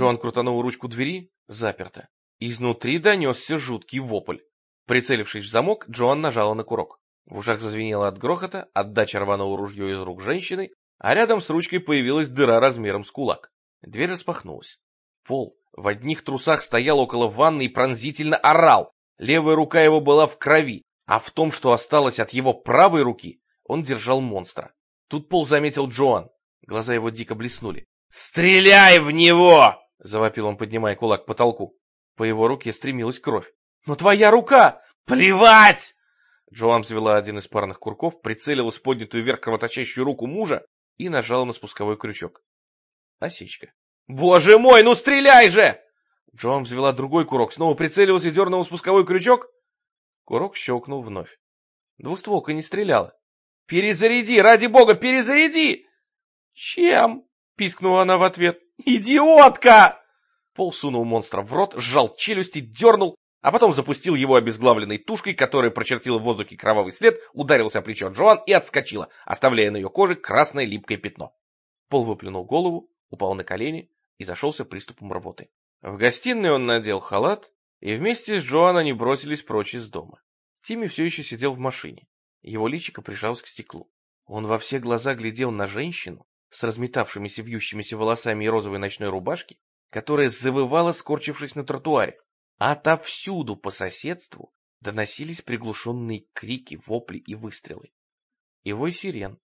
Джоан крутанул ручку двери, заперто. Изнутри донесся жуткий вопль. Прицелившись в замок, Джоан нажала на курок. В ушах зазвенело от грохота, отдача рванула ружье из рук женщины, а рядом с ручкой появилась дыра размером с кулак. Дверь распахнулась. Пол в одних трусах стоял около ванны и пронзительно орал. Левая рука его была в крови, а в том, что осталось от его правой руки, он держал монстра. Тут Пол заметил Джоан. Глаза его дико блеснули. «Стреляй в него!» — завопил он, поднимая кулак к потолку. По его руке стремилась кровь. «Но твоя рука!» «Плевать!» Джоан взвела один из парных курков, прицелилась в поднятую вверх кровоточащую руку мужа и нажала на спусковой крючок. Осечка. «Боже мой, ну стреляй же!» Джоан взвела другой курок, снова прицелилась и дернула спусковой крючок. Курок щелкнул вновь. Двустволка не стреляла. «Перезаряди, ради бога, перезаряди!» «Чем?» — пискнула она в ответ. «Идиотка!» Пол сунул монстра в рот, сжал челюсти, дернул, а потом запустил его обезглавленной тушкой, которая прочертила в воздухе кровавый след, ударился о плечо Джоан и отскочила, оставляя на ее коже красное липкое пятно. Пол выплюнул голову, упал на колени и зашелся приступом рвоты. В гостиной он надел халат, и вместе с Джоан они бросились прочь из дома. Тимми все еще сидел в машине. Его личико прижалось к стеклу. Он во все глаза глядел на женщину с разметавшимися вьющимися волосами и розовой ночной рубашки, которая завывала, скорчившись на тротуаре. Отовсюду по соседству доносились приглушенные крики, вопли и выстрелы. И вой сирен.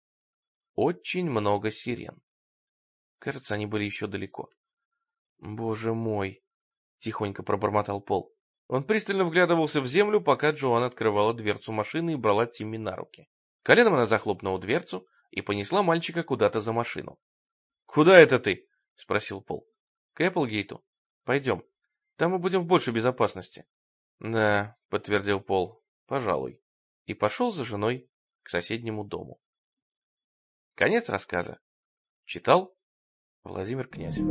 Очень много сирен. Кажется, они были еще далеко. «Боже мой!» — тихонько пробормотал Пол. Он пристально вглядывался в землю, пока Джоан открывала дверцу машины и брала Тимми на руки. Коленом она захлопнула дверцу и понесла мальчика куда-то за машину. «Куда это ты?» — спросил Пол. «К Эпплгейту. Пойдем. Там мы будем в большей безопасности». «Да», — подтвердил Пол, — «пожалуй». И пошел за женой к соседнему дому. Конец рассказа. Читал Владимир Князев.